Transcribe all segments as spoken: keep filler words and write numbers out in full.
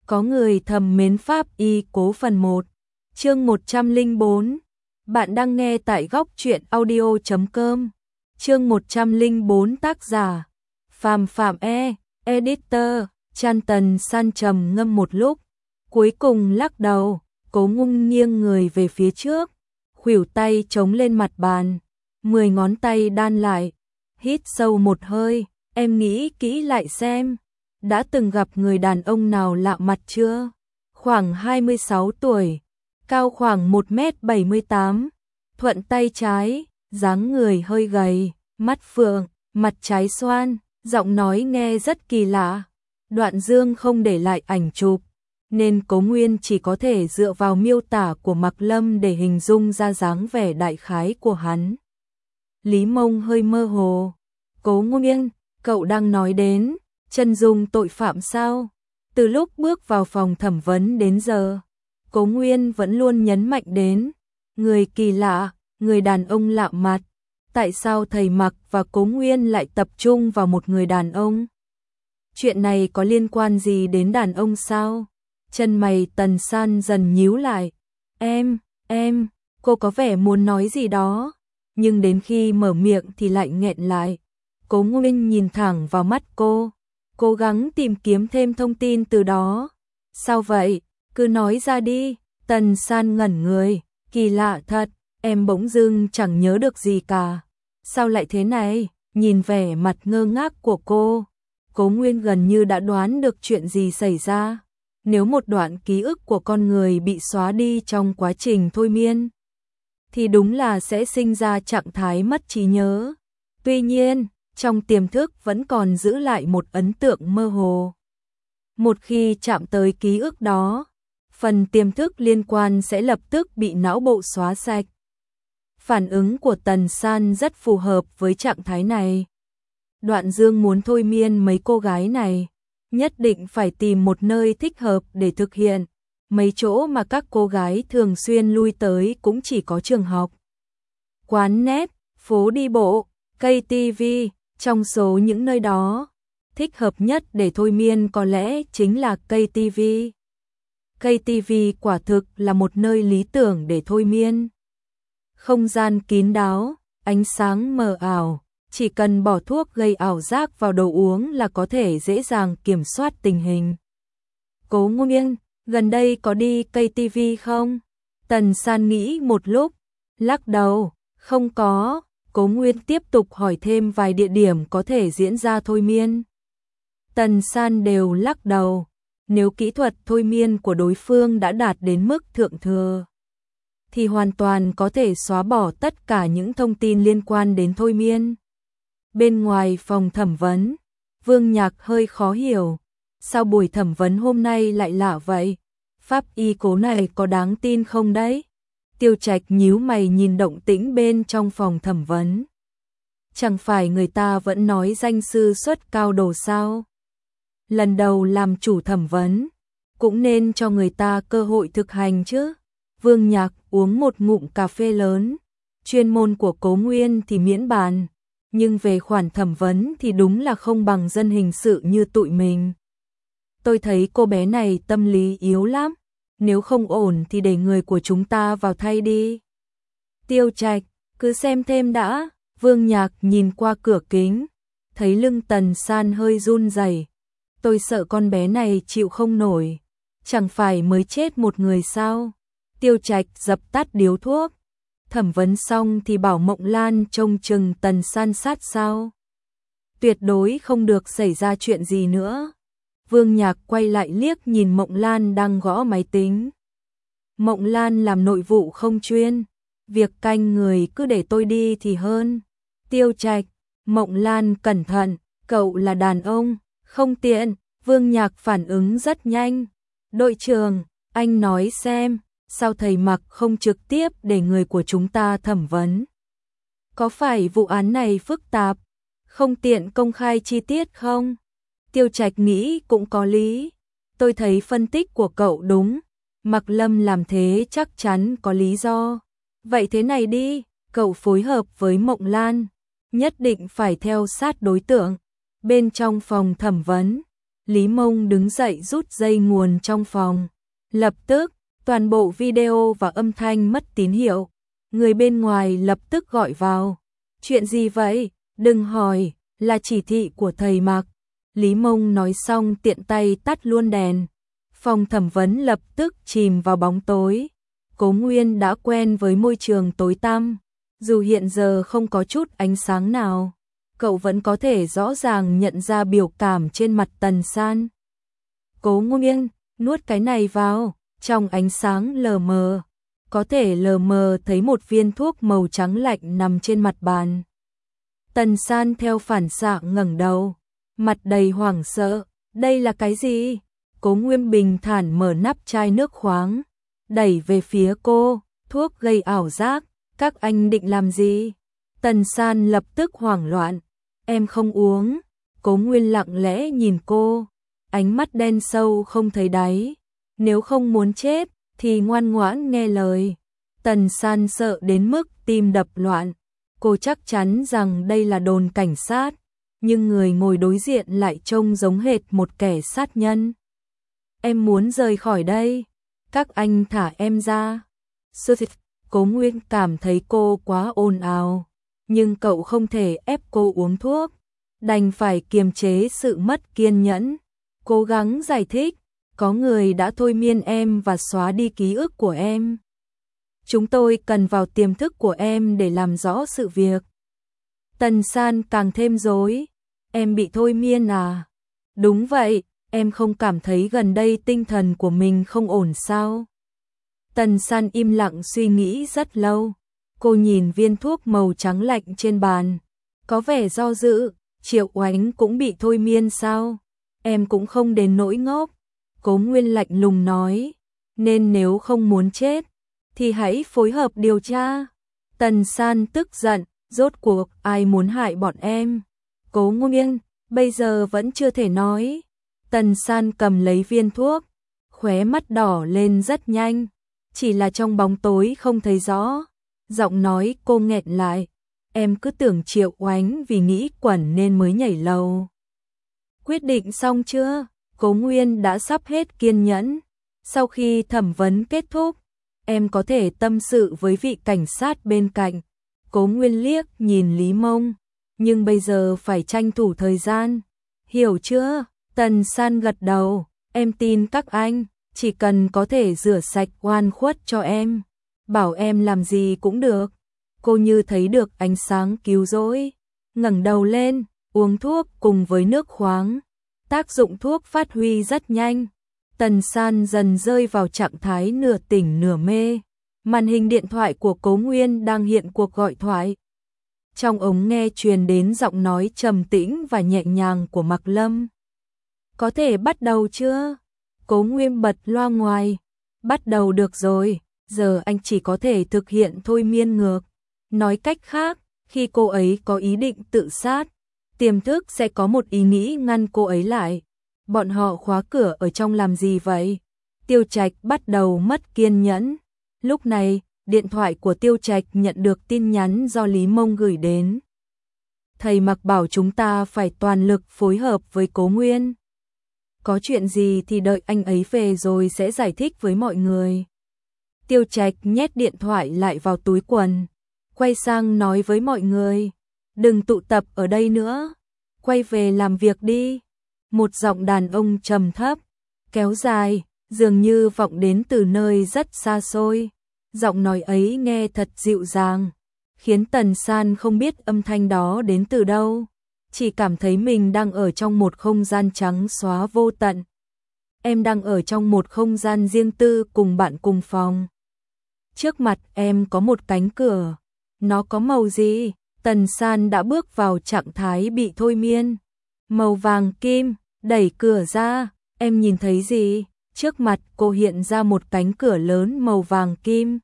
Có người thầm mến Pháp Y Cố phần một, chương một trăm lẻ bốn. Bạn đang nghe tại góc truyện audio chấm com. Chương một trăm lẻ bốn, tác giả Phàm Phạm E, editor Chan Tần San trầm ngâm một lúc, cuối cùng lắc đầu. Cố Ngung nghiêng người về phía trước, khuỷu tay chống lên mặt bàn, mười ngón tay đan lại, hít sâu một hơi. Em nghĩ kỹ lại xem, đã từng gặp người đàn ông nào lạ mặt chưa? Khoảng hai mươi sáu tuổi, cao khoảng một mét bảy mươi tám, thuận tay trái, dáng người hơi gầy, mắt phượng, mặt trái xoan, giọng nói nghe rất kỳ lạ. Đoạn Dương không để lại ảnh chụp, nên Cố Nguyên chỉ có thể dựa vào miêu tả của Mạc Lâm để hình dung ra dáng vẻ đại khái của hắn. Lý Mông hơi mơ hồ. Cố Nguyên, cậu đang nói đến chân dung tội phạm sao? Từ lúc bước vào phòng thẩm vấn đến giờ, Cố Nguyên vẫn luôn nhấn mạnh đến người kỳ lạ, người đàn ông lạ mặt. Tại sao thầy Mạc và Cố Nguyên lại tập trung vào một người đàn ông? Chuyện này có liên quan gì đến đàn ông sao? Chân mày Tần San dần nhíu lại. Em, em, cô có vẻ muốn nói gì đó, nhưng đến khi mở miệng thì lại nghẹn lại. Cố Nguyên nhìn thẳng vào mắt cô, cố gắng tìm kiếm thêm thông tin từ đó. Sao vậy? Cứ nói ra đi. Tần San ngẩn người. Kỳ lạ thật, em bỗng dưng chẳng nhớ được gì cả. Sao lại thế này? Nhìn vẻ mặt ngơ ngác của cô, Cố Nguyên gần như đã đoán được chuyện gì xảy ra. Nếu một đoạn ký ức của con người bị xóa đi trong quá trình thôi miên, thì đúng là sẽ sinh ra trạng thái mất trí nhớ. Tuy nhiên, trong tiềm thức vẫn còn giữ lại một ấn tượng mơ hồ. Một khi chạm tới ký ức đó, phần tiềm thức liên quan sẽ lập tức bị não bộ xóa sạch. Phản ứng của Tần San rất phù hợp với trạng thái này. Đoạn Dương muốn thôi miên mấy cô gái này, nhất định phải tìm một nơi thích hợp để thực hiện. Mấy chỗ mà các cô gái thường xuyên lui tới cũng chỉ có trường học, quán net, phố đi bộ, cây tivi. Trong số những nơi đó, thích hợp nhất để thôi miên có lẽ chính là cây tivi. Cây tivi quả thực là một nơi lý tưởng để thôi miên. Không gian kín đáo, ánh sáng mờ ảo, chỉ cần bỏ thuốc gây ảo giác vào đồ uống là có thể dễ dàng kiểm soát tình hình. Cố Nguyên, gần đây có đi cây tivi không? Tần San nghĩ một lúc, lắc đầu, không có. Cố Nguyên tiếp tục hỏi thêm vài địa điểm có thể diễn ra thôi miên. Tần San đều lắc đầu. Nếu kỹ thuật thôi miên của đối phương đã đạt đến mức thượng thừa, thì hoàn toàn có thể xóa bỏ tất cả những thông tin liên quan đến thôi miên. Bên ngoài phòng thẩm vấn, Vương Nhạc hơi khó hiểu. Sao buổi thẩm vấn hôm nay lại lạ vậy? Pháp y Cố này có đáng tin không đấy? Tiêu Trạch nhíu mày nhìn động tĩnh bên trong phòng thẩm vấn. Chẳng phải người ta vẫn nói danh sư xuất cao đồ sao? Lần đầu làm chủ thẩm vấn, cũng nên cho người ta cơ hội thực hành chứ. Vương Nhạc uống một ngụm cà phê lớn. Chuyên môn của Cố Nguyên thì miễn bàn, nhưng về khoản thẩm vấn thì đúng là không bằng dân hình sự như tụi mình. Tôi thấy cô bé này tâm lý yếu lắm. Nếu không ổn thì để người của chúng ta vào thay đi. Tiêu Trạch, cứ xem thêm đã. Vương Nhạc nhìn qua cửa kính, thấy lưng Tần San hơi run rẩy. Tôi sợ con bé này chịu không nổi. Chẳng phải mới chết một người sao? Tiêu Trạch dập tắt điếu thuốc. Thẩm vấn xong thì bảo Mộng Lan trông chừng Tần San sát sao? Tuyệt đối không được xảy ra chuyện gì nữa. Vương Nhạc quay lại liếc nhìn Mộng Lan đang gõ máy tính. Mộng Lan làm nội vụ không chuyên, việc canh người cứ để tôi đi thì hơn. Tiêu Trạch, Mộng Lan cẩn thận, cậu là đàn ông, không tiện. Vương Nhạc phản ứng rất nhanh. Đội trưởng, anh nói xem, sao thầy Mạc không trực tiếp để người của chúng ta thẩm vấn? Có phải vụ án này phức tạp, không tiện công khai chi tiết không? Tiêu Trạch nghĩ cũng có lý. Tôi thấy phân tích của cậu đúng. Mạc Lâm làm thế chắc chắn có lý do. Vậy thế này đi, cậu phối hợp với Mộng Lan, nhất định phải theo sát đối tượng. Bên trong phòng thẩm vấn, Lý Mông đứng dậy rút dây nguồn trong phòng. Lập tức, toàn bộ video và âm thanh mất tín hiệu. Người bên ngoài lập tức gọi vào. Chuyện gì vậy? Đừng hỏi, là chỉ thị của thầy Mạc. Lý Mông nói xong tiện tay tắt luôn đèn. Phòng thẩm vấn lập tức chìm vào bóng tối. Cố Nguyên đã quen với môi trường tối tăm. Dù hiện giờ không có chút ánh sáng nào, cậu vẫn có thể rõ ràng nhận ra biểu cảm trên mặt Tần San. Cố Nguyên, nuốt cái này vào, trong ánh sáng lờ mờ. Có thể lờ mờ thấy một viên thuốc màu trắng lạnh nằm trên mặt bàn. Tần San theo phản xạ ngẩng đầu, mặt đầy hoảng sợ. Đây là cái gì? Cố Nguyên bình thản mở nắp chai nước khoáng, đẩy về phía cô. Thuốc gây ảo giác, các anh định làm gì? Tần San lập tức hoảng loạn. Em không uống. Cố Nguyên lặng lẽ nhìn cô, ánh mắt đen sâu không thấy đáy. Nếu không muốn chết thì ngoan ngoãn nghe lời. Tần San sợ đến mức tim đập loạn. Cô chắc chắn rằng đây là đồn cảnh sát, nhưng người ngồi đối diện lại trông giống hệt một kẻ sát nhân. Em muốn rời khỏi đây. Các anh thả em ra. Cố Nguyên cảm thấy cô quá ồn ào, nhưng cậu không thể ép cô uống thuốc, đành phải kiềm chế sự mất kiên nhẫn. Cố gắng giải thích, có người đã thôi miên em và xóa đi ký ức của em. Chúng tôi cần vào tiềm thức của em để làm rõ sự việc. Tần San càng thêm rối. Em bị thôi miên à? Đúng vậy, em không cảm thấy gần đây tinh thần của mình không ổn sao? Tần San im lặng suy nghĩ rất lâu. Cô nhìn viên thuốc màu trắng lạnh trên bàn, có vẻ do dự. Triệu Oánh cũng bị thôi miên sao? Em cũng không đến nỗi ngốc. Cố Nguyên lạnh lùng nói. Nên nếu không muốn chết thì hãy phối hợp điều tra. Tần San tức giận. Rốt cuộc ai muốn hại bọn em? Cố Nguyên bây giờ vẫn chưa thể nói. Tần San cầm lấy viên thuốc, khóe mắt đỏ lên rất nhanh. Chỉ là trong bóng tối không thấy rõ. Giọng nói cô nghẹn lại. Em cứ tưởng Triệu Oánh vì nghĩ quẩn nên mới nhảy lầu. Quyết định xong chưa? Cố Nguyên đã sắp hết kiên nhẫn. Sau khi thẩm vấn kết thúc, em có thể tâm sự với vị cảnh sát bên cạnh. Cố Nguyên liếc nhìn Lý Mông. Nhưng bây giờ phải tranh thủ thời gian. Hiểu chưa? Tần San gật đầu. Em tin các anh. Chỉ cần có thể rửa sạch oan khuất cho em, bảo em làm gì cũng được. Cô như thấy được ánh sáng cứu rỗi, ngẩng đầu lên, uống thuốc cùng với nước khoáng. Tác dụng thuốc phát huy rất nhanh. Tần San dần rơi vào trạng thái nửa tỉnh nửa mê. Màn hình điện thoại của Cố Nguyên đang hiện cuộc gọi thoại. Trong ống nghe truyền đến giọng nói trầm tĩnh và nhẹ nhàng của Mạc Lâm. Có thể bắt đầu chưa? Cố Nguyên bật loa ngoài. Bắt đầu được rồi, giờ anh chỉ có thể thực hiện thôi miên ngược. Nói cách khác, khi cô ấy có ý định tự sát, tiềm thức sẽ có một ý nghĩ ngăn cô ấy lại. Bọn họ khóa cửa ở trong làm gì vậy? Tiêu Trạch bắt đầu mất kiên nhẫn. Lúc này, điện thoại của Tiêu Trạch nhận được tin nhắn do Lý Mông gửi đến. Thầy Mạc bảo chúng ta phải toàn lực phối hợp với Cố Nguyên. Có chuyện gì thì đợi anh ấy về rồi sẽ giải thích với mọi người. Tiêu Trạch nhét điện thoại lại vào túi quần, quay sang nói với mọi người. Đừng tụ tập ở đây nữa, quay về làm việc đi. Một giọng đàn ông trầm thấp, kéo dài, dường như vọng đến từ nơi rất xa xôi. Giọng nói ấy nghe thật dịu dàng, khiến Tần San không biết âm thanh đó đến từ đâu. Chỉ cảm thấy mình đang ở trong một không gian trắng xóa vô tận. Em đang ở trong một không gian riêng tư cùng bạn cùng phòng. Trước mặt em có một cánh cửa. Nó có màu gì? Tần San đã bước vào trạng thái bị thôi miên. Màu vàng kim. Đẩy cửa ra. Em nhìn thấy gì? Trước mặt cô hiện ra một cánh cửa lớn màu vàng kim.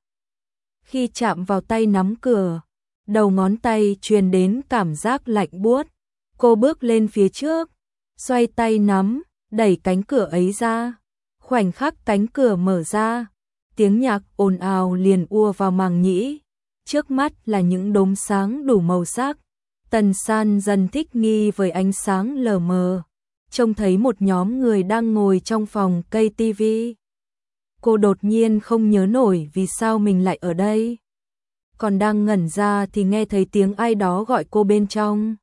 Khi chạm vào tay nắm cửa, đầu ngón tay truyền đến cảm giác lạnh buốt. Cô bước lên phía trước, xoay tay nắm, đẩy cánh cửa ấy ra. Khoảnh khắc cánh cửa mở ra, tiếng nhạc ồn ào liền ùa vào màng nhĩ. Trước mắt là những đốm sáng đủ màu sắc. Tần San dần thích nghi với ánh sáng lờ mờ. trông thấy một nhóm người đang ngồi trong phòng cây tivi. Cô đột nhiên không nhớ nổi vì sao mình lại ở đây. Còn đang ngẩn ra thì nghe thấy tiếng ai đó gọi cô bên trong.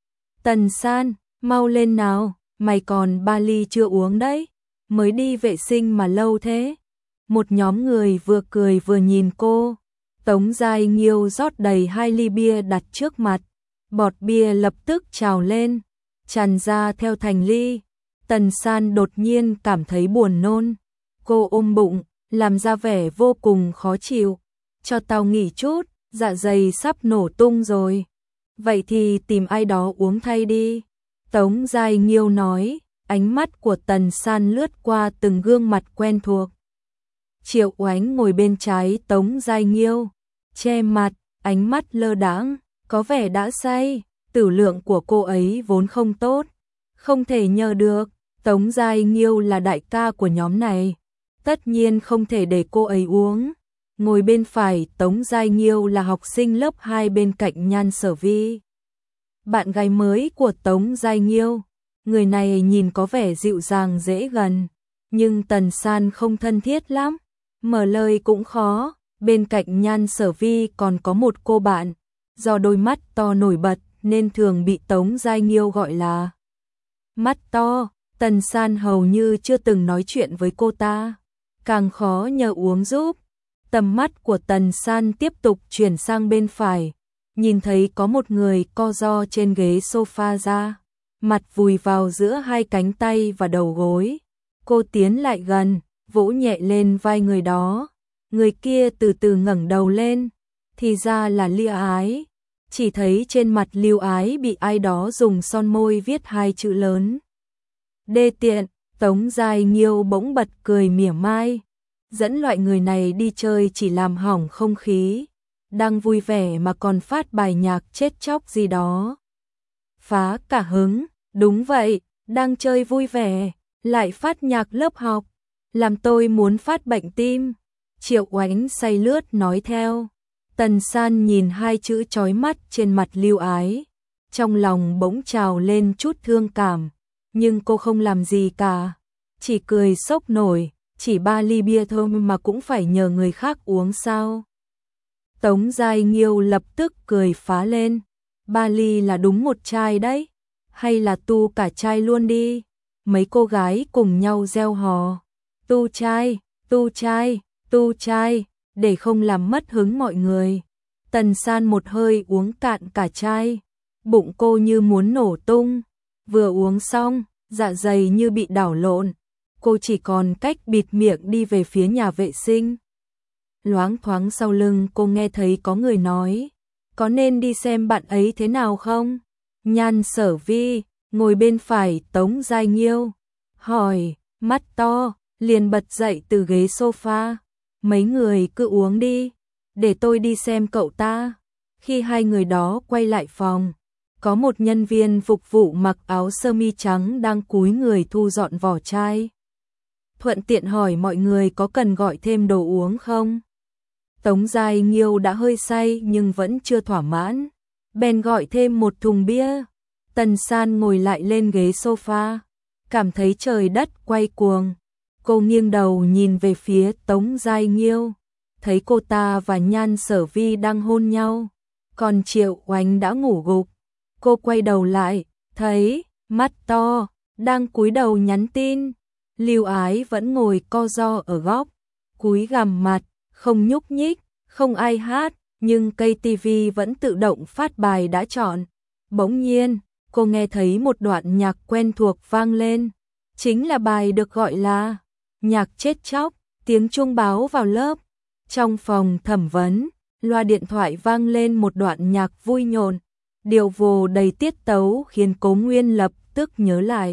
Tần San, mau lên nào, mày còn ba ly chưa uống đấy, mới đi vệ sinh mà lâu thế. Một nhóm người vừa cười vừa nhìn cô. Tống Giai Nghiêu rót đầy hai ly bia đặt trước mặt. Bọt bia lập tức trào lên, tràn ra theo thành ly. Tần San đột nhiên cảm thấy buồn nôn. Cô ôm bụng, làm ra vẻ vô cùng khó chịu. Cho tao nghỉ chút, dạ dày sắp nổ tung rồi. Vậy thì tìm ai đó uống thay đi. Tống Giai Nghiêu nói, ánh mắt của Tần San lướt qua từng gương mặt quen thuộc. Triệu Oánh ngồi bên trái Tống Giai Nghiêu, che mặt, ánh mắt lơ đãng, có vẻ đã say. Tử lượng của cô ấy vốn không tốt, không thể nhờ được. Tống Giai Nghiêu là đại ca của nhóm này, tất nhiên không thể để cô ấy uống. Ngồi bên phải Tống Giai Nghiêu là học sinh lớp hai bên cạnh Nhan Sở Vi, bạn gái mới của Tống Giai Nghiêu. Người này nhìn có vẻ dịu dàng dễ gần, nhưng Tần San không thân thiết lắm, mở lời cũng khó. Bên cạnh Nhan Sở Vi còn có một cô bạn, do đôi mắt to nổi bật nên thường bị Tống Giai Nghiêu gọi là mắt to. Tần San hầu như chưa từng nói chuyện với cô ta, càng khó nhờ uống giúp. Tầm mắt của Tần San tiếp tục chuyển sang bên phải, nhìn thấy có một người co ro trên ghế sofa ra, mặt vùi vào giữa hai cánh tay và đầu gối. Cô tiến lại gần, vỗ nhẹ lên vai người đó. Người kia từ từ ngẩng đầu lên, thì ra là Lưu Ái. Chỉ thấy trên mặt Lưu Ái bị ai đó dùng son môi viết hai chữ lớn. Đê tiện. Tống Giai Nghiêu bỗng bật cười mỉa mai. Dẫn loại người này đi chơi chỉ làm hỏng không khí. Đang vui vẻ mà còn phát bài nhạc chết chóc gì đó. Phá cả hứng. Đúng vậy, đang chơi vui vẻ, lại phát nhạc lớp học. Làm tôi muốn phát bệnh tim. Triệu Oánh say lướt nói theo. Tần San nhìn hai chữ chói mắt trên mặt Lưu Ái, trong lòng bỗng trào lên chút thương cảm, nhưng cô không làm gì cả, chỉ cười sốc nổi. Chỉ ba ly bia thôi mà cũng phải nhờ người khác uống sao? Tống Giai Nghiêu lập tức cười phá lên. Ba ly là đúng một chai đấy, hay là tu cả chai luôn đi? Mấy cô gái cùng nhau reo hò. Tu chai, tu chai, tu chai, để không làm mất hứng mọi người. Tần San một hơi uống cạn cả chai, bụng cô như muốn nổ tung. Vừa uống xong, dạ dày như bị đảo lộn. Cô chỉ còn cách bịt miệng đi về phía nhà vệ sinh. Loáng thoáng sau lưng cô nghe thấy có người nói, có nên đi xem bạn ấy thế nào không? Nhan Sở Vi, ngồi bên phải Tống Giai Nghiêu, hỏi, mắt to, liền bật dậy từ ghế sofa. Mấy người cứ uống đi, để tôi đi xem cậu ta. Khi hai người đó quay lại phòng, có một nhân viên phục vụ mặc áo sơ mi trắng đang cúi người thu dọn vỏ chai. Thuận tiện hỏi mọi người có cần gọi thêm đồ uống không? Tống Giai Nghiêu đã hơi say nhưng vẫn chưa thỏa mãn, bèn gọi thêm một thùng bia. Tần San ngồi lại lên ghế sofa, cảm thấy trời đất quay cuồng. Cô nghiêng đầu nhìn về phía Tống Giai Nghiêu, thấy cô ta và Nhan Sở Vi đang hôn nhau, còn Triệu Oánh đã ngủ gục. Cô quay đầu lại, thấy mắt to đang cúi đầu nhắn tin. Lưu Ái vẫn ngồi co ro ở góc, cúi gằm mặt, không nhúc nhích. Không ai hát, nhưng cây tivi vẫn tự động phát bài đã chọn. Bỗng nhiên, cô nghe thấy một đoạn nhạc quen thuộc vang lên, chính là bài được gọi là nhạc chết chóc. Tiếng chuông báo vào lớp. Trong phòng thẩm vấn, loa điện thoại vang lên một đoạn nhạc vui nhộn, điệu vồ đầy tiết tấu khiến Cố Nguyên lập tức nhớ lại.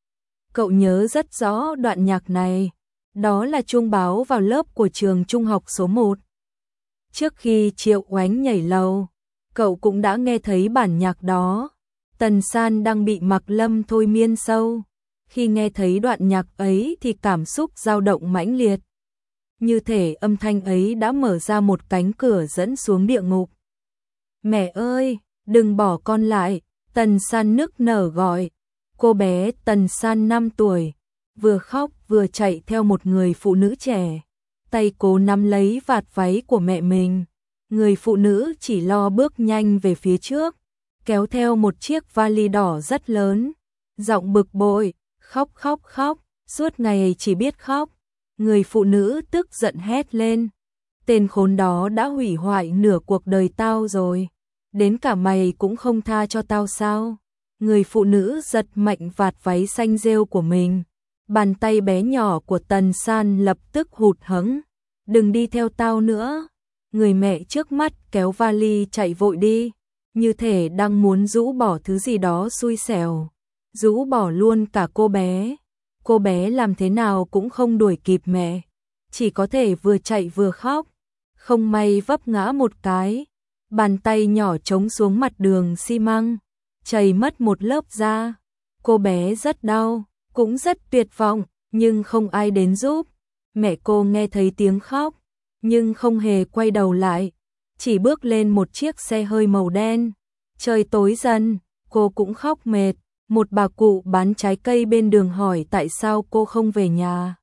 Cậu nhớ rất rõ đoạn nhạc này, đó là chuông báo vào lớp của trường trung học số một. Trước khi Triệu Oánh nhảy lầu, cậu cũng đã nghe thấy bản nhạc đó. Tần San đang bị Mạc Lâm thôi miên sâu. Khi nghe thấy đoạn nhạc ấy thì cảm xúc dao động mãnh liệt. Như thể âm thanh ấy đã mở ra một cánh cửa dẫn xuống địa ngục. Mẹ ơi, đừng bỏ con lại, Tần San nức nở gọi. Cô bé Tần San năm tuổi, vừa khóc vừa chạy theo một người phụ nữ trẻ, tay cố nắm lấy vạt váy của mẹ mình. Người phụ nữ chỉ lo bước nhanh về phía trước, kéo theo một chiếc vali đỏ rất lớn, giọng bực bội, khóc khóc khóc, suốt ngày chỉ biết khóc. Người phụ nữ tức giận hét lên, tên khốn đó đã hủy hoại nửa cuộc đời tao rồi, đến cả mày cũng không tha cho tao sao? Người phụ nữ giật mạnh vạt váy xanh rêu của mình, bàn tay bé nhỏ của Tần San lập tức hụt hẫng, đừng đi theo tao nữa. Người mẹ trước mắt kéo vali chạy vội đi, như thể đang muốn rũ bỏ thứ gì đó xui xẻo, rũ bỏ luôn cả cô bé. Cô bé làm thế nào cũng không đuổi kịp mẹ, chỉ có thể vừa chạy vừa khóc, không may vấp ngã một cái, bàn tay nhỏ trống xuống mặt đường xi măng, chảy mất một lớp da. Cô bé rất đau, cũng rất tuyệt vọng, nhưng không ai đến giúp. Mẹ cô nghe thấy tiếng khóc, nhưng không hề quay đầu lại, chỉ bước lên một chiếc xe hơi màu đen. Trời tối dần, cô cũng khóc mệt. Một bà cụ bán trái cây bên đường hỏi tại sao cô không về nhà.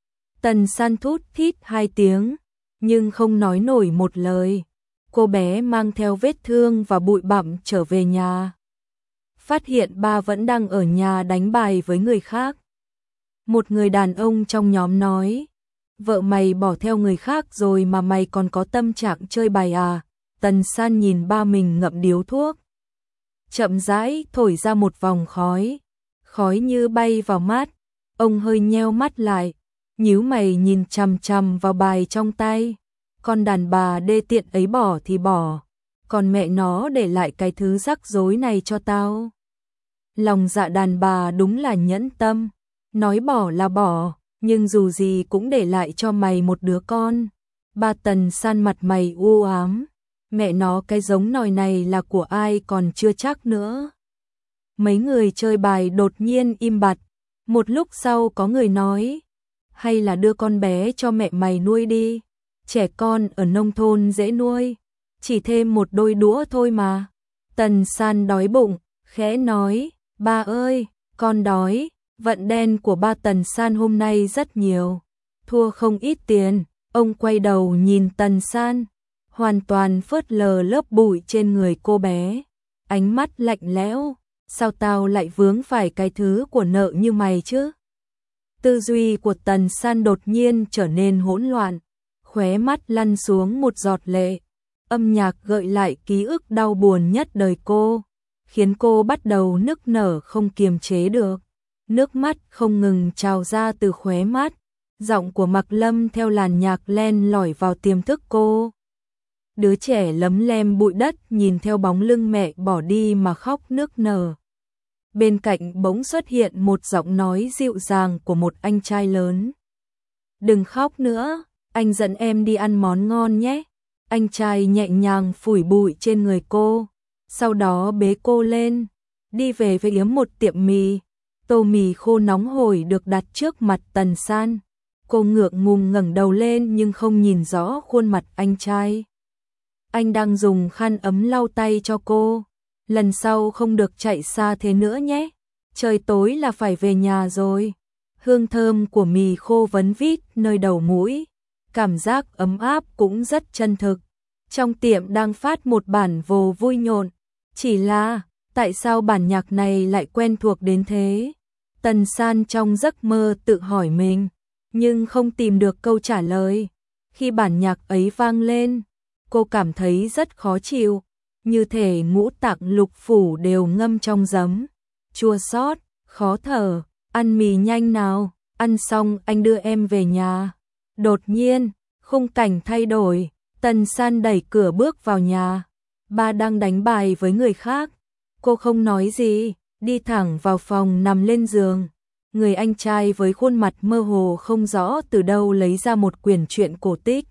Tần San thút thít hai tiếng, nhưng không nói nổi một lời. Cô bé mang theo vết thương và bụi bặm trở về nhà. Phát hiện ba vẫn đang ở nhà đánh bài với người khác. Một người đàn ông trong nhóm nói, vợ mày bỏ theo người khác rồi mà mày còn có tâm trạng chơi bài à? Tần San nhìn ba mình ngậm điếu thuốc, chậm rãi thổi ra một vòng khói, khói như bay vào mắt. Ông hơi nheo mắt lại, nhíu mày nhìn chằm chằm vào bài trong tay. Con đàn bà đê tiện ấy bỏ thì bỏ, còn mẹ nó để lại cái thứ rắc rối này cho tao. Lòng dạ đàn bà đúng là nhẫn tâm, nói bỏ là bỏ, nhưng dù gì cũng để lại cho mày một đứa con. Ba Tần San mặt mày u ám, mẹ nó cái giống nòi này là của ai còn chưa chắc nữa. Mấy người chơi bài đột nhiên im bặt, một lúc sau có người nói, hay là đưa con bé cho mẹ mày nuôi đi, trẻ con ở nông thôn dễ nuôi, chỉ thêm một đôi đũa thôi mà. Tần San đói bụng, khẽ nói, ba ơi, con đói. Vận đen của ba Tần San hôm nay rất nhiều, thua không ít tiền. Ông quay đầu nhìn Tần San, hoàn toàn phớt lờ lớp bụi trên người cô bé, ánh mắt lạnh lẽo, sao tao lại vướng phải cái thứ của nợ như mày chứ? Tư duy của Tần San đột nhiên trở nên hỗn loạn, khóe mắt lăn xuống một giọt lệ. Âm nhạc gợi lại ký ức đau buồn nhất đời cô, khiến cô bắt đầu nức nở không kiềm chế được. Nước mắt không ngừng trào ra từ khóe mắt, giọng của Mạc Lâm theo làn nhạc len lỏi vào tiềm thức cô. Đứa trẻ lấm lem bụi đất nhìn theo bóng lưng mẹ bỏ đi mà khóc nức nở. Bên cạnh bỗng xuất hiện một giọng nói dịu dàng của một anh trai lớn. Đừng khóc nữa, anh dẫn em đi ăn món ngon nhé. Anh trai nhẹ nhàng phủi bụi trên người cô, sau đó bế cô lên, đi về với yếm một tiệm mì. Tô mì khô nóng hổi được đặt trước mặt Tần San. Cô ngượng ngùng ngẩng đầu lên nhưng không nhìn rõ khuôn mặt anh trai. Anh đang dùng khăn ấm lau tay cho cô. Lần sau không được chạy xa thế nữa nhé. Trời tối là phải về nhà rồi. Hương thơm của mì khô vấn vít nơi đầu mũi. Cảm giác ấm áp cũng rất chân thực. Trong tiệm đang phát một bản vồ vui nhộn. Chỉ là, tại sao bản nhạc này lại quen thuộc đến thế? Tần San trong giấc mơ tự hỏi mình, nhưng không tìm được câu trả lời. Khi bản nhạc ấy vang lên, cô cảm thấy rất khó chịu, như thể ngũ tạng lục phủ đều ngâm trong giấm, chua xót, khó thở. Ăn mì nhanh nào, ăn xong anh đưa em về nhà. Đột nhiên, khung cảnh thay đổi, Tần San đẩy cửa bước vào nhà. Ba đang đánh bài với người khác. Cô không nói gì, đi thẳng vào phòng nằm lên giường. Người anh trai với khuôn mặt mơ hồ không rõ từ đâu lấy ra một quyển truyện cổ tích.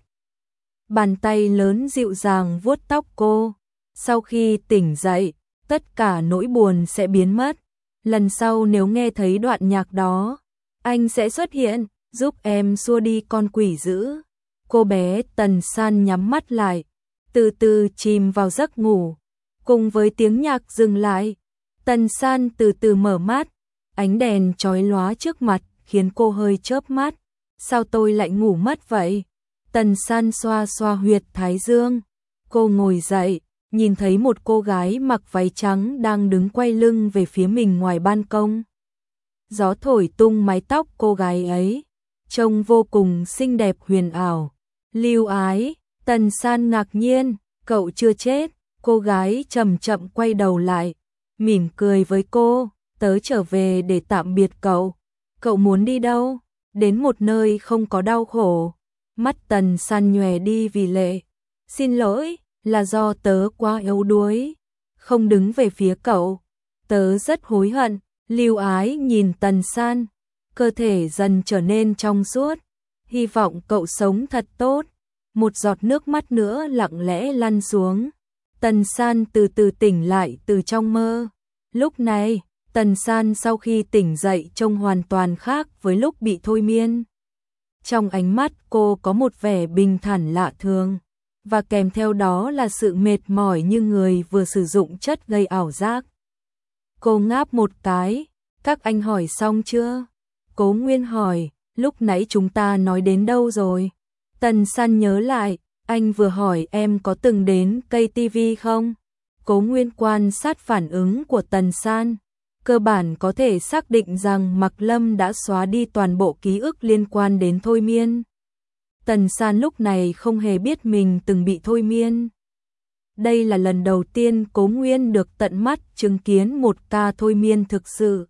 Bàn tay lớn dịu dàng vuốt tóc cô. Sau khi tỉnh dậy, tất cả nỗi buồn sẽ biến mất. Lần sau nếu nghe thấy đoạn nhạc đó, anh sẽ xuất hiện, giúp em xua đi con quỷ dữ. Cô bé Tần San nhắm mắt lại, từ từ chìm vào giấc ngủ. Cùng với tiếng nhạc dừng lại, Tần San từ từ mở mắt, Ánh đèn chói lóa trước mặt khiến cô hơi chớp mắt. Sao tôi lại ngủ mất vậy? Tần San xoa xoa huyệt thái dương. Cô ngồi dậy, nhìn thấy một cô gái mặc váy trắng đang đứng quay lưng về phía mình ngoài ban công. Gió thổi tung mái tóc cô gái ấy, trông vô cùng xinh đẹp huyền ảo. Lưu Ái, Tần San ngạc nhiên, cậu chưa chết. Cô gái chậm chậm quay đầu lại, mỉm cười với cô, tớ trở về để tạm biệt cậu. Cậu muốn đi đâu? Đến một nơi không có đau khổ. Mắt Tần San nhòe đi vì lệ. Xin lỗi, là do tớ quá yếu đuối, không đứng về phía cậu. Tớ rất hối hận. Lưu Ái nhìn Tần San, cơ thể dần trở nên trong suốt. Hy vọng cậu sống thật tốt. Một giọt nước mắt nữa lặng lẽ lăn xuống. Tần San từ từ tỉnh lại từ trong mơ. Lúc này, Tần San sau khi tỉnh dậy trông hoàn toàn khác với lúc bị thôi miên. Trong ánh mắt cô có một vẻ bình thản lạ thường, và kèm theo đó là sự mệt mỏi như người vừa sử dụng chất gây ảo giác. Cô ngáp một cái, các anh hỏi xong chưa? Cố Nguyên hỏi, lúc nãy chúng ta nói đến đâu rồi? Tần San nhớ lại, anh vừa hỏi em có từng đến cây ti vi không? Cố Nguyên quan sát phản ứng của Tần San, cơ bản có thể xác định rằng Mạc Lâm đã xóa đi toàn bộ ký ức liên quan đến thôi miên. Tần San lúc này không hề biết mình từng bị thôi miên. Đây là lần đầu tiên Cố Nguyên được tận mắt chứng kiến một ca thôi miên thực sự.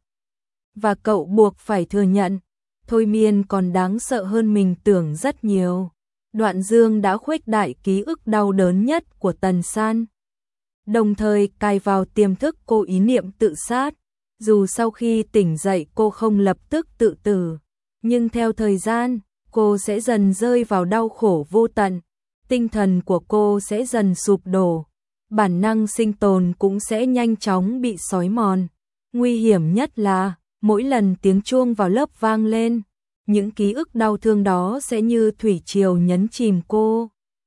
Và cậu buộc phải thừa nhận, thôi miên còn đáng sợ hơn mình tưởng rất nhiều. Đoạn Dương đã khuếch đại ký ức đau đớn nhất của Tần San, đồng thời cài vào tiềm thức cô ý niệm tự sát. Dù sau khi tỉnh dậy cô không lập tức tự tử, nhưng theo thời gian, cô sẽ dần rơi vào đau khổ vô tận, tinh thần của cô sẽ dần sụp đổ, bản năng sinh tồn cũng sẽ nhanh chóng bị xói mòn. Nguy hiểm nhất là, mỗi lần tiếng chuông vào lớp vang lên, những ký ức đau thương đó sẽ như thủy triều nhấn chìm cô.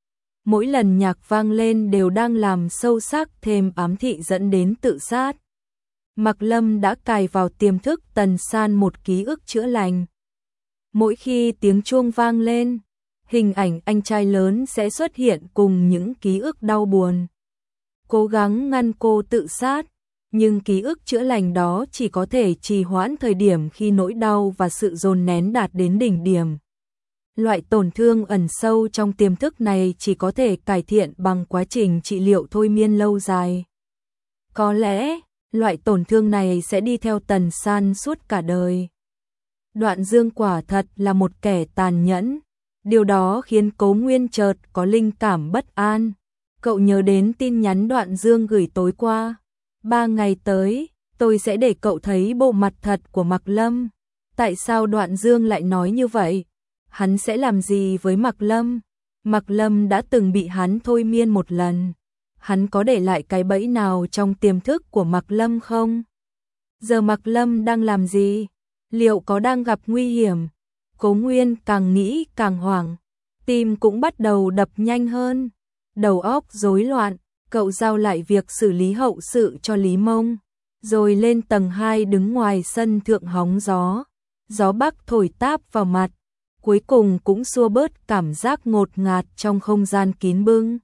Mỗi lần nhạc vang lên đều đang làm sâu sắc thêm ám thị dẫn đến tự sát. Mạc Lâm đã cài vào tiềm thức Tần San một ký ức chữa lành. Mỗi khi tiếng chuông vang lên, hình ảnh anh trai lớn sẽ xuất hiện cùng những ký ức đau buồn. Cố gắng ngăn cô tự sát, nhưng ký ức chữa lành đó chỉ có thể trì hoãn thời điểm khi nỗi đau và sự dồn nén đạt đến đỉnh điểm. Loại tổn thương ẩn sâu trong tiềm thức này chỉ có thể cải thiện bằng quá trình trị liệu thôi miên lâu dài. Có lẽ, loại tổn thương này sẽ đi theo Tần San suốt cả đời. Đoạn Dương quả thật là một kẻ tàn nhẫn. Điều đó khiến Cố Nguyên chợt có linh cảm bất an. Cậu nhớ đến tin nhắn Đoạn Dương gửi tối qua. Ba ngày tới, tôi sẽ để cậu thấy bộ mặt thật của Mạc Lâm. Tại sao Đoạn Dương lại nói như vậy? Hắn sẽ làm gì với Mạc Lâm? Mạc Lâm đã từng bị hắn thôi miên một lần. Hắn có để lại cái bẫy nào trong tiềm thức của Mạc Lâm không? Giờ Mạc Lâm đang làm gì? Liệu có đang gặp nguy hiểm? Cố Nguyên càng nghĩ càng hoảng, tim cũng bắt đầu đập nhanh hơn, đầu óc rối loạn. Cậu giao lại việc xử lý hậu sự cho Lý Mông, rồi lên tầng hai đứng ngoài sân thượng hóng gió. Gió bắc thổi táp vào mặt, cuối cùng cũng xua bớt cảm giác ngột ngạt trong không gian kín bưng.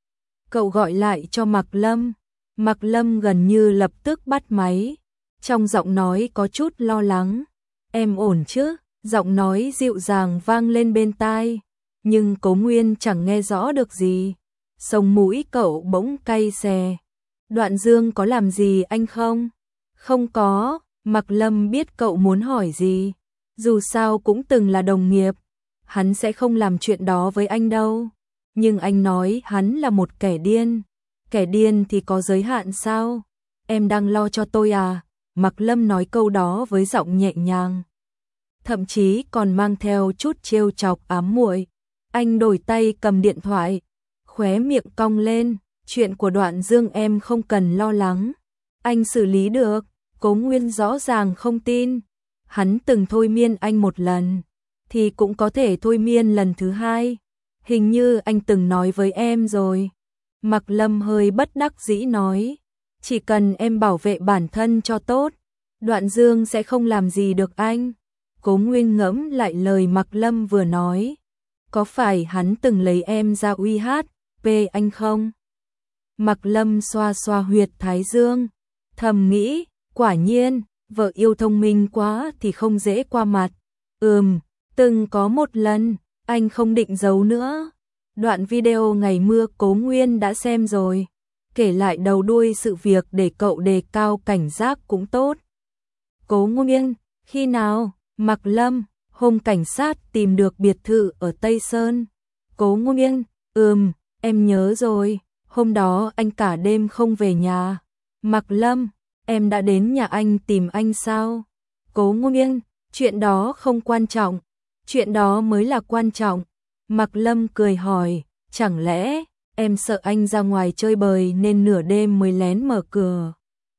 Cậu gọi lại cho Mạc Lâm. Mạc Lâm gần như lập tức bắt máy, trong giọng nói có chút lo lắng. Em ổn chứ? Giọng nói dịu dàng vang lên bên tai, nhưng Cố Nguyên chẳng nghe rõ được gì. Sống mũi cậu bỗng cay xè. Đoạn Dương có làm gì anh không? Không có. Mạc Lâm biết cậu muốn hỏi gì. Dù sao cũng từng là đồng nghiệp, hắn sẽ không làm chuyện đó với anh đâu. Nhưng anh nói hắn là một kẻ điên. Kẻ điên thì có giới hạn sao? Em đang lo cho tôi à? Mạc Lâm nói câu đó với giọng nhẹ nhàng, thậm chí còn mang theo chút trêu chọc ám muội. Anh đổi tay cầm điện thoại, khóe miệng cong lên. Chuyện của Đoạn Dương em không cần lo lắng, anh xử lý được. Cố Nguyên rõ ràng không tin. Hắn từng thôi miên anh một lần, thì cũng có thể thôi miên lần thứ hai. Hình như anh từng nói với em rồi. Mạc Lâm hơi bất đắc dĩ nói, chỉ cần em bảo vệ bản thân cho tốt, Đoạn Dương sẽ không làm gì được anh. Cố Nguyên ngẫm lại lời Mạc Lâm vừa nói. Có phải hắn từng lấy em ra uy hát pê anh không? Mạc Lâm xoa xoa huyệt thái dương, thầm nghĩ, quả nhiên, vợ yêu thông minh quá thì không dễ qua mặt. Ừm, từng có một lần, anh không định giấu nữa. Đoạn video ngày mưa Cố Nguyên đã xem rồi, kể lại đầu đuôi sự việc để cậu đề cao cảnh giác cũng tốt. Cố Nguyên, khi nào? Mạc Lâm, hôm cảnh sát tìm được biệt thự ở Tây Sơn. Cố Nguyên, ừm, em nhớ rồi, hôm đó anh cả đêm không về nhà. Mạc Lâm, em đã đến nhà anh tìm anh sao? Cố Nguyên, chuyện đó không quan trọng, chuyện đó mới là quan trọng. Mạc Lâm cười hỏi, chẳng lẽ em sợ anh ra ngoài chơi bời nên nửa đêm mới lén mở cửa?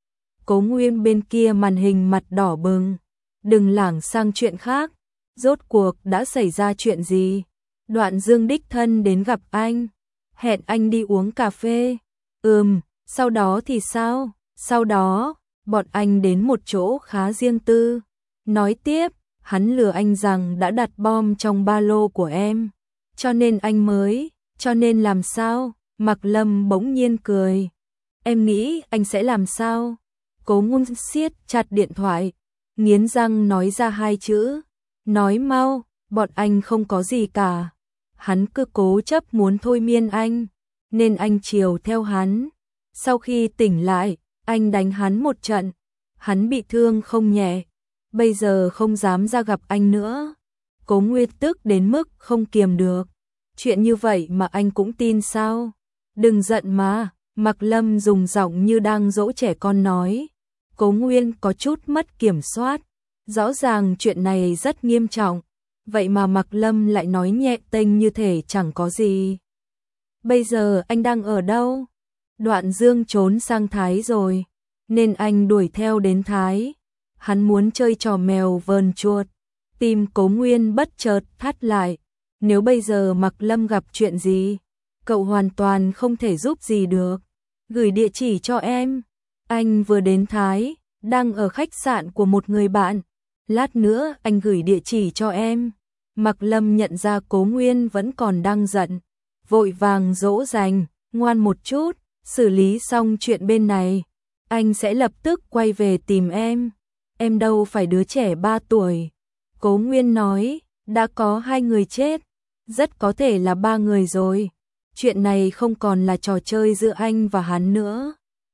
Cố Nguyên bên kia màn hình mặt đỏ bừng, đừng lảng sang chuyện khác, rốt cuộc đã xảy ra chuyện gì? Đoạn Dương đích thân đến gặp anh, hẹn anh đi uống cà phê. Ừm, sau đó thì sao? Sau đó, bọn anh đến một chỗ khá riêng tư. Nói tiếp, hắn lừa anh rằng đã đặt bom trong ba lô của em, cho nên anh mới, cho nên làm sao? Mạc Lâm bỗng nhiên cười. Em nghĩ anh sẽ làm sao? Cố Nguyên siết chặt điện thoại, nghiến răng nói ra hai chữ. Nói mau, bọn anh không có gì cả. Hắn cứ cố chấp muốn thôi miên anh, nên anh chiều theo hắn. Sau khi tỉnh lại, anh đánh hắn một trận. Hắn bị thương không nhẹ, bây giờ không dám ra gặp anh nữa. Cố Nguyên tức đến mức không kiềm được. Chuyện như vậy mà anh cũng tin sao? Đừng giận mà, Mạc Lâm dùng giọng như đang dỗ trẻ con nói. Cố Nguyên có chút mất kiểm soát, rõ ràng chuyện này rất nghiêm trọng, vậy mà Mạc Lâm lại nói nhẹ tênh như thể chẳng có gì. Bây giờ anh đang ở đâu? Đoạn Dương trốn sang Thái rồi, nên anh đuổi theo đến Thái. Hắn muốn chơi trò mèo vờn chuột. Tim Cố Nguyên bất chợt thắt lại. Nếu bây giờ Mạc Lâm gặp chuyện gì, cậu hoàn toàn không thể giúp gì được. Gửi địa chỉ cho em. Anh vừa đến Thái, đang ở khách sạn của một người bạn. Lát nữa anh gửi địa chỉ cho em. Mạc Lâm nhận ra Cố Nguyên vẫn còn đang giận, vội vàng dỗ dành, ngoan một chút, xử lý xong chuyện bên này, anh sẽ lập tức quay về tìm em. Em đâu phải đứa trẻ ba tuổi. Cố Nguyên nói, đã có hai người chết, rất có thể là ba người rồi. Chuyện này không còn là trò chơi giữa anh và hắn nữa.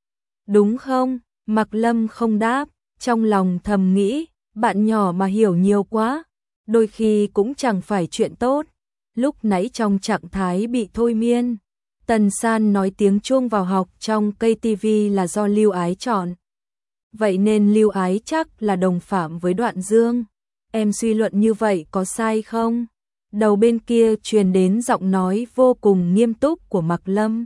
Đúng không? Mạc Lâm không đáp, trong lòng thầm nghĩ, bạn nhỏ mà hiểu nhiều quá, đôi khi cũng chẳng phải chuyện tốt. Lúc nãy trong trạng thái bị thôi miên, Tần San nói tiếng chuông vào học trong cây tivi là do Lưu Ái chọn. Vậy nên Lưu Ái chắc là đồng phạm với Đoạn Dương. Em suy luận như vậy có sai không? Đầu bên kia truyền đến giọng nói vô cùng nghiêm túc của Mạc Lâm.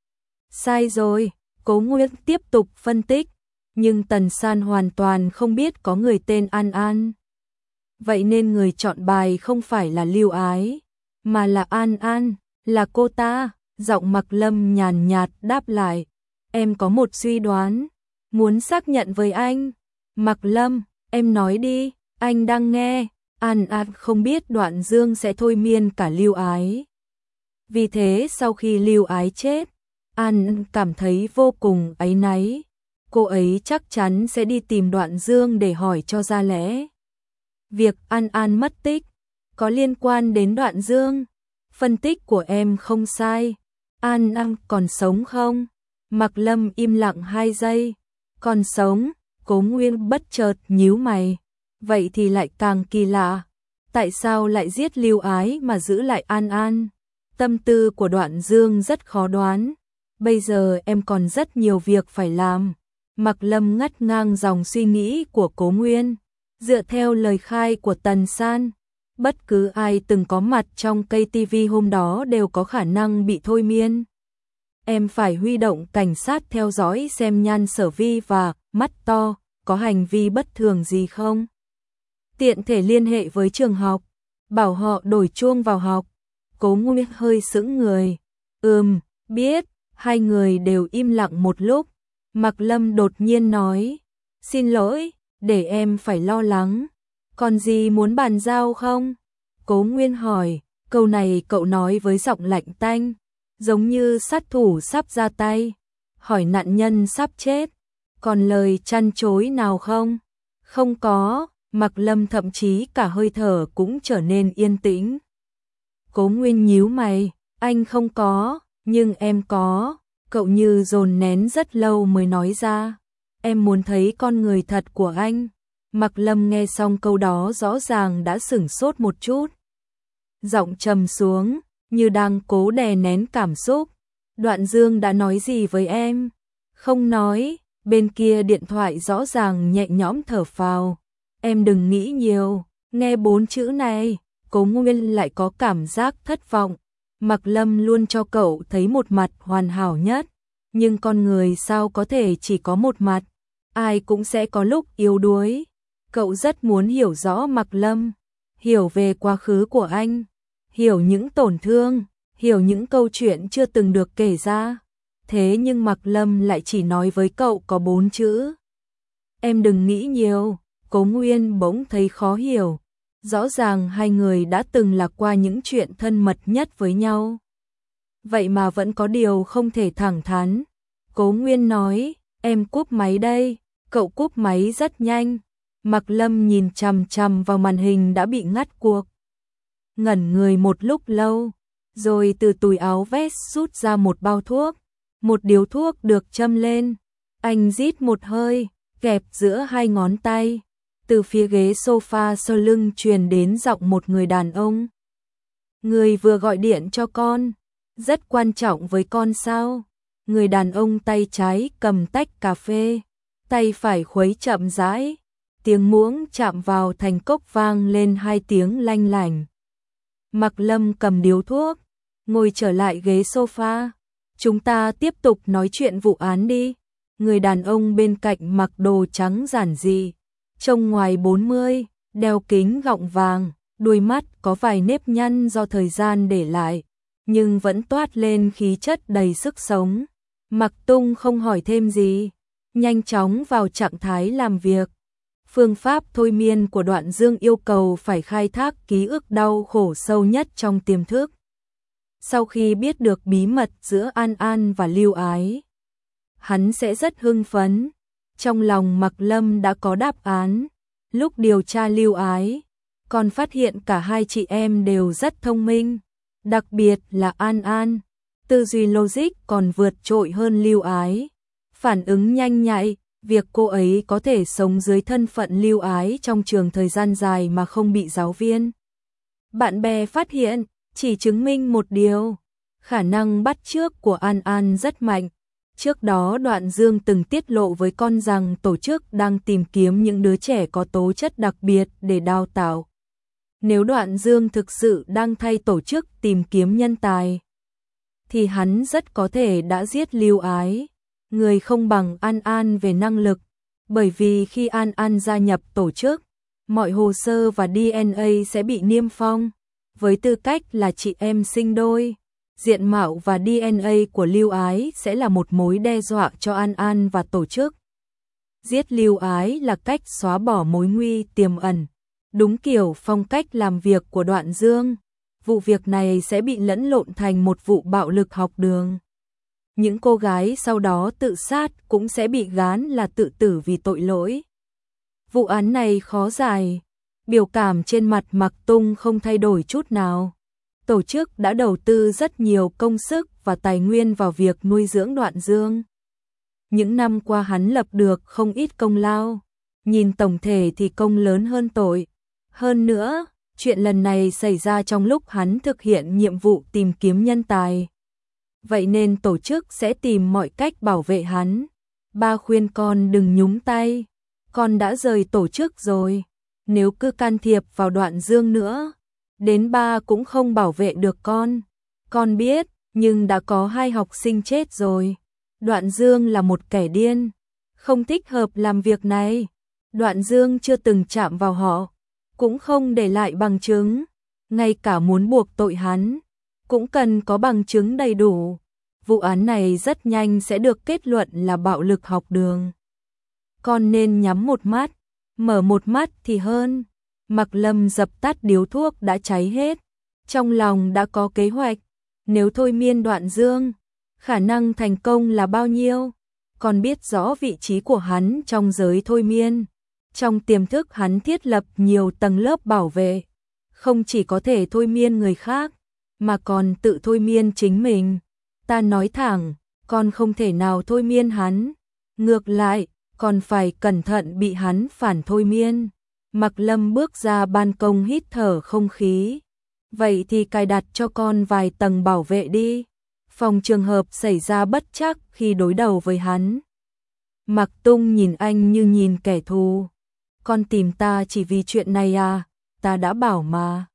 Sai rồi, Cố Nguyên tiếp tục phân tích, nhưng Tần San hoàn toàn không biết có người tên An An. Vậy nên người chọn bài không phải là Lưu Ái, mà là An An, là cô ta. Giọng Mạc Lâm nhàn nhạt đáp lại, em có một suy đoán, muốn xác nhận với anh. Mạc Lâm, em nói đi, anh đang nghe. An An không biết Đoạn Dương sẽ thôi miên cả Lưu Ái. Vì thế sau khi Lưu Ái chết, An An cảm thấy vô cùng áy náy. Cô ấy chắc chắn sẽ đi tìm Đoạn Dương để hỏi cho ra lẽ. Việc An An mất tích có liên quan đến Đoạn Dương. Phân tích của em không sai. An An còn sống không? Mạc Lâm im lặng hai giây. Còn sống? Cố Nguyên bất chợt nhíu mày. Vậy thì lại càng kỳ lạ. Tại sao lại giết Lưu Ái mà giữ lại An An? Tâm tư của Đoạn Dương rất khó đoán. Bây giờ em còn rất nhiều việc phải làm. Mạc Lâm ngắt ngang dòng suy nghĩ của Cố Nguyên. Dựa theo lời khai của Tần San, bất cứ ai từng có mặt trong cây tivi hôm đó đều có khả năng bị thôi miên. Em phải huy động cảnh sát theo dõi xem Nhan Sở Vi và Mắt To có hành vi bất thường gì không. Tiện thể liên hệ với trường học, bảo họ đổi chuông vào học. Cố Nguyên hơi sững người. Ừm, biết. Hai người đều im lặng một lúc. Mạc Lâm đột nhiên nói, xin lỗi, để em phải lo lắng. Còn gì muốn bàn giao không? Cố Nguyên hỏi, câu này cậu nói với giọng lạnh tanh, giống như sát thủ sắp ra tay, hỏi nạn nhân sắp chết. Còn lời chăn chối nào không? Không có, Mạc Lâm thậm chí cả hơi thở cũng trở nên yên tĩnh. Cố Nguyên nhíu mày, anh không có, nhưng em có. Cậu như dồn nén rất lâu mới nói ra, em muốn thấy con người thật của anh. Mạc Lâm nghe xong câu đó rõ ràng đã sửng sốt một chút. Giọng trầm xuống, như đang cố đè nén cảm xúc. Đoạn Dương đã nói gì với em? Không nói. Bên kia điện thoại rõ ràng nhẹ nhõm thở phào. Em đừng nghĩ nhiều. Nghe bốn chữ này, Cố Nguyên lại có cảm giác thất vọng. Mạc Lâm luôn cho cậu thấy một mặt hoàn hảo nhất, nhưng con người sao có thể chỉ có một mặt, ai cũng sẽ có lúc yếu đuối. Cậu rất muốn hiểu rõ Mạc Lâm, hiểu về quá khứ của anh, hiểu những tổn thương, hiểu những câu chuyện chưa từng được kể ra. Thế nhưng Mạc Lâm lại chỉ nói với cậu có bốn chữ. Em đừng nghĩ nhiều. Cố Nguyên bỗng thấy khó hiểu. Rõ ràng hai người đã từng lạc qua những chuyện thân mật nhất với nhau. Vậy mà vẫn có điều không thể thẳng thắn. Cố Nguyên nói, em cúp máy đây. Cậu cúp máy rất nhanh. Mạc Lâm nhìn chằm chằm vào màn hình đã bị ngắt cuộc. Ngẩn người một lúc lâu, rồi từ túi áo vest rút ra một bao thuốc. Một điếu thuốc được châm lên. Anh rít một hơi, kẹp giữa hai ngón tay. Từ phía ghế sofa sau lưng truyền đến giọng một người đàn ông. Người vừa gọi điện cho con, rất quan trọng với con sao? Người đàn ông tay trái cầm tách cà phê, tay phải khuấy chậm rãi. Tiếng muỗng chạm vào thành cốc vang lên hai tiếng lanh lảnh. Mạc Lâm cầm điếu thuốc, ngồi trở lại ghế sofa. Chúng ta tiếp tục nói chuyện vụ án đi. Người đàn ông bên cạnh mặc đồ trắng giản dị, trông ngoài bốn mươi, đeo kính gọng vàng, đuôi mắt có vài nếp nhăn do thời gian để lại, nhưng vẫn toát lên khí chất đầy sức sống. Mạc Tung không hỏi thêm gì, nhanh chóng vào trạng thái làm việc. Phương pháp thôi miên của Đoạn Dương yêu cầu phải khai thác ký ức đau khổ sâu nhất trong tiềm thức. Sau khi biết được bí mật giữa An An và Lưu Ái, hắn sẽ rất hưng phấn. Trong lòng Mạc Lâm đã có đáp án. Lúc điều tra Lưu Ái, còn phát hiện cả hai chị em đều rất thông minh, đặc biệt là An An, tư duy logic còn vượt trội hơn Lưu Ái, phản ứng nhanh nhạy. Việc cô ấy có thể sống dưới thân phận Lưu Ái trong trường thời gian dài mà không bị giáo viên, bạn bè phát hiện, chỉ chứng minh một điều, khả năng bắt chước của An An rất mạnh. Trước đó Đoạn Dương từng tiết lộ với con rằng tổ chức đang tìm kiếm những đứa trẻ có tố chất đặc biệt để đào tạo. Nếu Đoạn Dương thực sự đang thay tổ chức tìm kiếm nhân tài, thì hắn rất có thể đã giết Lưu Ái. Người không bằng An An về năng lực, bởi vì khi An An gia nhập tổ chức, mọi hồ sơ và đê en a sẽ bị niêm phong. Với tư cách là chị em sinh đôi, diện mạo và đê en a của Lưu Ái sẽ là một mối đe dọa cho An An và tổ chức. Giết Lưu Ái là cách xóa bỏ mối nguy tiềm ẩn, đúng kiểu phong cách làm việc của Đoạn Dương. Vụ việc này sẽ bị lẫn lộn thành một vụ bạo lực học đường. Những cô gái sau đó tự sát cũng sẽ bị gán là tự tử vì tội lỗi. Vụ án này khó giải. Biểu cảm trên mặt Mạc Tung không thay đổi chút nào. Tổ chức đã đầu tư rất nhiều công sức và tài nguyên vào việc nuôi dưỡng Đoạn Dương. Những năm qua hắn lập được không ít công lao. Nhìn tổng thể thì công lớn hơn tội. Hơn nữa, chuyện lần này xảy ra trong lúc hắn thực hiện nhiệm vụ tìm kiếm nhân tài. Vậy nên tổ chức sẽ tìm mọi cách bảo vệ hắn. Ba khuyên con đừng nhúng tay. Con đã rời tổ chức rồi. Nếu cứ can thiệp vào Đoạn Dương nữa, đến ba cũng không bảo vệ được con. Con biết, nhưng đã có hai học sinh chết rồi. Đoạn Dương là một kẻ điên, không thích hợp làm việc này. Đoạn Dương chưa từng chạm vào họ, cũng không để lại bằng chứng. Ngay cả muốn buộc tội hắn, cũng cần có bằng chứng đầy đủ. Vụ án này rất nhanh sẽ được kết luận là bạo lực học đường. Con nên nhắm một mắt, Mở một mắt thì hơn. Mạc Lâm dập tắt điếu thuốc đã cháy hết. Trong lòng đã có kế hoạch. Nếu thôi miên Đoạn Dương, khả năng thành công là bao nhiêu? Còn biết rõ vị trí của hắn trong giới thôi miên. Trong tiềm thức hắn thiết lập nhiều tầng lớp bảo vệ. Không chỉ có thể thôi miên người khác, mà còn tự thôi miên chính mình. Ta nói thẳng, con không thể nào thôi miên hắn. Ngược lại, còn phải cẩn thận bị hắn phản thôi miên. Mạc Lâm bước ra ban công hít thở không khí. Vậy thì cài đặt cho con vài tầng bảo vệ đi. Phòng trường hợp xảy ra bất trắc khi đối đầu với hắn. Mạc Tung nhìn anh như nhìn kẻ thù. Con tìm ta chỉ vì chuyện này à? Ta đã bảo mà.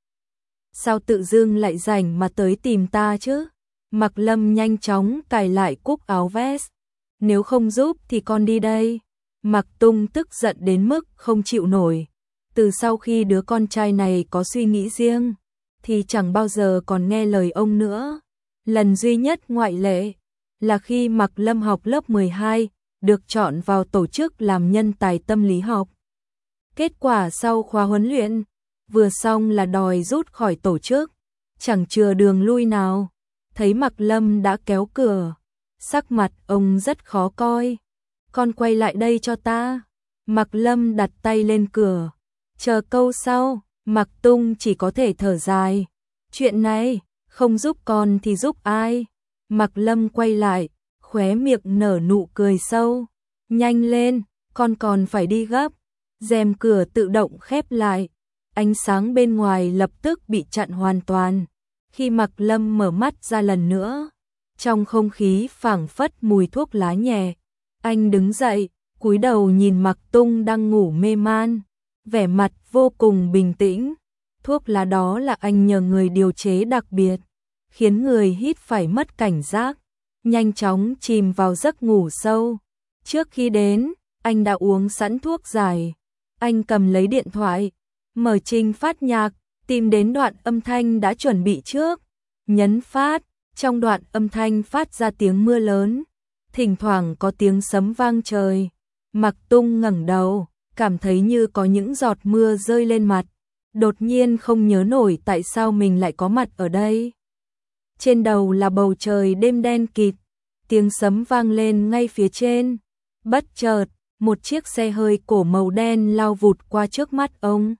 Sao tự dưng lại rảnh mà tới tìm ta chứ? Mạc Lâm nhanh chóng cài lại cúc áo vest. Nếu không giúp thì con đi đây. Mạc Tung tức giận đến mức không chịu nổi. Từ sau khi đứa con trai này có suy nghĩ riêng, thì chẳng bao giờ còn nghe lời ông nữa. Lần duy nhất ngoại lệ là khi Mạc Lâm học lớp mười hai, được chọn vào tổ chức làm nhân tài tâm lý học. Kết quả sau khóa huấn luyện, vừa xong là đòi rút khỏi tổ chức, chẳng chừa đường lui nào. Thấy Mạc Lâm đã kéo cửa, sắc mặt ông rất khó coi. Con quay lại đây cho ta. Mạc Lâm đặt tay lên cửa. Chờ câu sau, Mạc Tung chỉ có thể thở dài. Chuyện này, không giúp con thì giúp ai? Mạc Lâm quay lại, khóe miệng nở nụ cười sâu. Nhanh lên, con còn phải đi gấp. Rèm cửa tự động khép lại. Ánh sáng bên ngoài lập tức bị chặn hoàn toàn. Khi Mạc Lâm mở mắt ra lần nữa, trong không khí phảng phất mùi thuốc lá nhẹ. Anh đứng dậy, cúi đầu nhìn Mạc Tung đang ngủ mê man, vẻ mặt vô cùng bình tĩnh. Thuốc lá đó là anh nhờ người điều chế đặc biệt, khiến người hít phải mất cảnh giác, nhanh chóng chìm vào giấc ngủ sâu. Trước khi đến, anh đã uống sẵn thuốc giải. Anh cầm lấy điện thoại, mở trình phát nhạc, tìm đến đoạn âm thanh đã chuẩn bị trước, nhấn phát. Trong đoạn âm thanh phát ra tiếng mưa lớn, thỉnh thoảng có tiếng sấm vang trời. Mạc Tung ngẩng đầu, cảm thấy như có những giọt mưa rơi lên mặt. Đột nhiên không nhớ nổi tại sao mình lại có mặt ở đây. Trên đầu là bầu trời đêm đen kịt, tiếng sấm vang lên ngay phía trên. Bất chợt, một chiếc xe hơi cổ màu đen lao vụt qua trước mắt ông.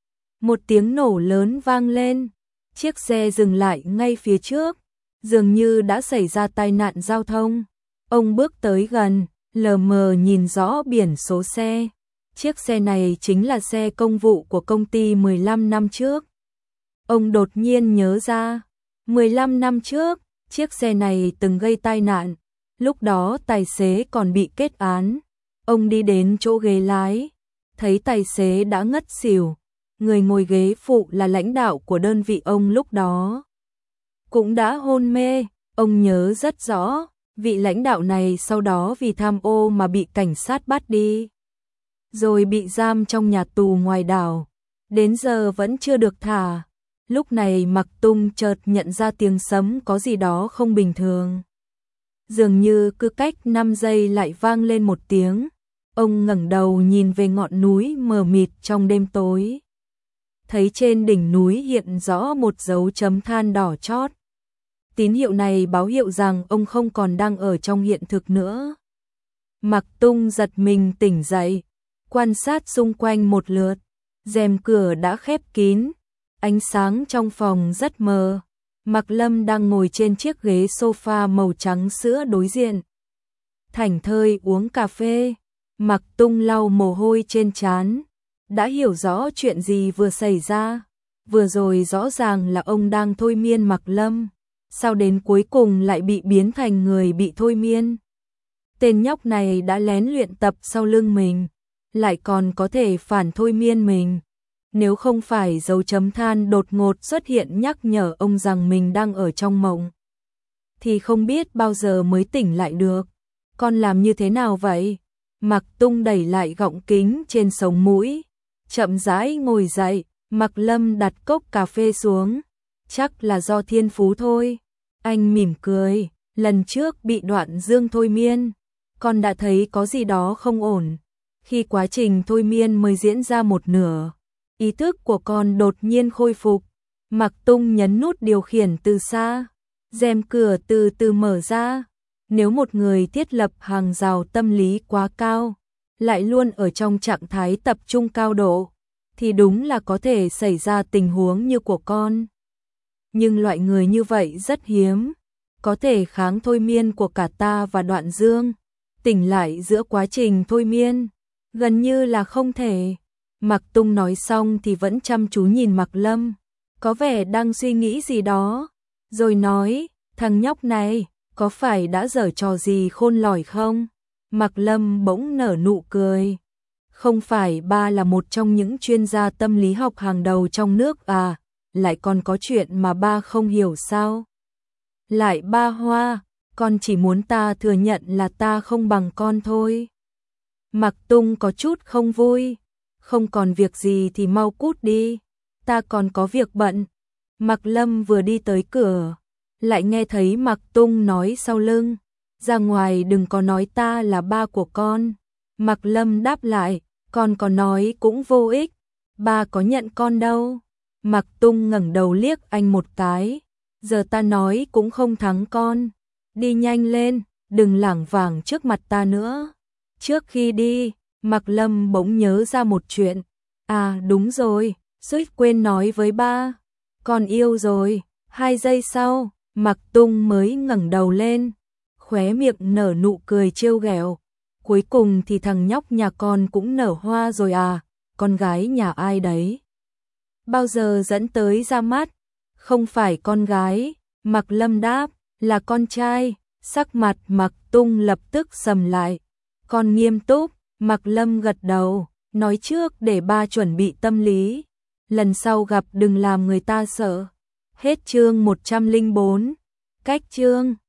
Một tiếng nổ lớn vang lên, chiếc xe dừng lại ngay phía trước, dường như đã xảy ra tai nạn giao thông. Ông bước tới gần, lờ mờ nhìn rõ biển số xe. Chiếc xe này chính là xe công vụ của công ty mười lăm năm trước. Ông đột nhiên nhớ ra, mười lăm năm trước, chiếc xe này từng gây tai nạn. Lúc đó tài xế còn bị kết án. Ông đi đến chỗ ghế lái, thấy tài xế đã ngất xỉu. Người ngồi ghế phụ là lãnh đạo của đơn vị ông lúc đó, cũng đã hôn mê. Ông nhớ rất rõ, vị lãnh đạo này sau đó vì tham ô mà bị cảnh sát bắt đi, rồi bị giam trong nhà tù ngoài đảo, đến giờ vẫn chưa được thả. Lúc này Mạc Tung chợt nhận ra tiếng sấm có gì đó không bình thường. Dường như cứ cách năm giây lại vang lên một tiếng. Ông ngẩng đầu nhìn về ngọn núi mờ mịt trong đêm tối. Thấy trên đỉnh núi hiện rõ một dấu chấm than đỏ chót. Tín hiệu này báo hiệu rằng ông không còn đang ở trong hiện thực nữa. Mạc Tung giật mình tỉnh dậy, quan sát xung quanh một lượt. Rèm cửa đã khép kín, ánh sáng trong phòng rất mờ. Mạc Lâm đang ngồi trên chiếc ghế sofa màu trắng sữa đối diện, thảnh thơi uống cà phê. Mạc Tung lau mồ hôi trên trán, đã hiểu rõ chuyện gì vừa xảy ra. Vừa rồi rõ ràng là ông đang thôi miên Mạc Lâm, sao đến cuối cùng lại bị biến thành người bị thôi miên. Tên nhóc này đã lén luyện tập sau lưng mình, lại còn có thể phản thôi miên mình. Nếu không phải dấu chấm than đột ngột xuất hiện nhắc nhở ông rằng mình đang ở trong mộng, thì không biết bao giờ mới tỉnh lại được. Con làm như thế nào vậy? Mạc Tung đẩy lại gọng kính trên sống mũi, chậm rãi ngồi dậy. Mạc Lâm đặt cốc cà phê xuống. Chắc là do thiên phú thôi. Anh mỉm cười, lần trước bị Đoạn Dương thôi miên, con đã thấy có gì đó không ổn. Khi quá trình thôi miên mới diễn ra một nửa, ý thức của con đột nhiên khôi phục. Mạc Tung nhấn nút điều khiển từ xa, rèm cửa từ từ mở ra. Nếu một người thiết lập hàng rào tâm lý quá cao, lại luôn ở trong trạng thái tập trung cao độ, thì đúng là có thể xảy ra tình huống như của con. Nhưng loại người như vậy rất hiếm, có thể kháng thôi miên của cả ta và Đoạn Dương, tỉnh lại giữa quá trình thôi miên, gần như là không thể. Mạc Tung nói xong thì vẫn chăm chú nhìn Mạc Lâm, có vẻ đang suy nghĩ gì đó, rồi nói, thằng nhóc này, có phải đã giở trò gì khôn lỏi không? Mạc Lâm bỗng nở nụ cười. Không phải ba là một trong những chuyên gia tâm lý học hàng đầu trong nước à, lại còn có chuyện mà ba không hiểu sao? Lại ba Hoa, con chỉ muốn ta thừa nhận là ta không bằng con thôi. Mạc Tung có chút không vui. Không còn việc gì thì mau cút đi, ta còn có việc bận. Mạc Lâm vừa đi tới cửa, lại nghe thấy Mạc Tung nói sau lưng, ra ngoài đừng có nói ta là ba của con. Mạc Lâm đáp lại, con có nói cũng vô ích, ba có nhận con đâu. Mạc Tung ngẩng đầu liếc anh một cái, giờ ta nói cũng không thắng con, đi nhanh lên, đừng lảng vảng trước mặt ta nữa. Trước khi đi, Mạc Lâm bỗng nhớ ra một chuyện, à đúng rồi, suýt quên nói với ba, con yêu rồi. Hai giây sau, Mạc Tung mới ngẩng đầu lên, khóe miệng nở nụ cười trêu ghẹo. Cuối cùng thì thằng nhóc nhà con cũng nở hoa rồi à, con gái nhà ai đấy? Bao giờ dẫn tới ra mắt? Không phải con gái, Mạc Lâm đáp, là con trai. Sắc mặt Mạc Tung lập tức sầm lại. Con nghiêm túc, Mạc Lâm gật đầu, nói trước để ba chuẩn bị tâm lý. Lần sau gặp đừng làm người ta sợ. Hết chương một trăm lẻ bốn, cách chương.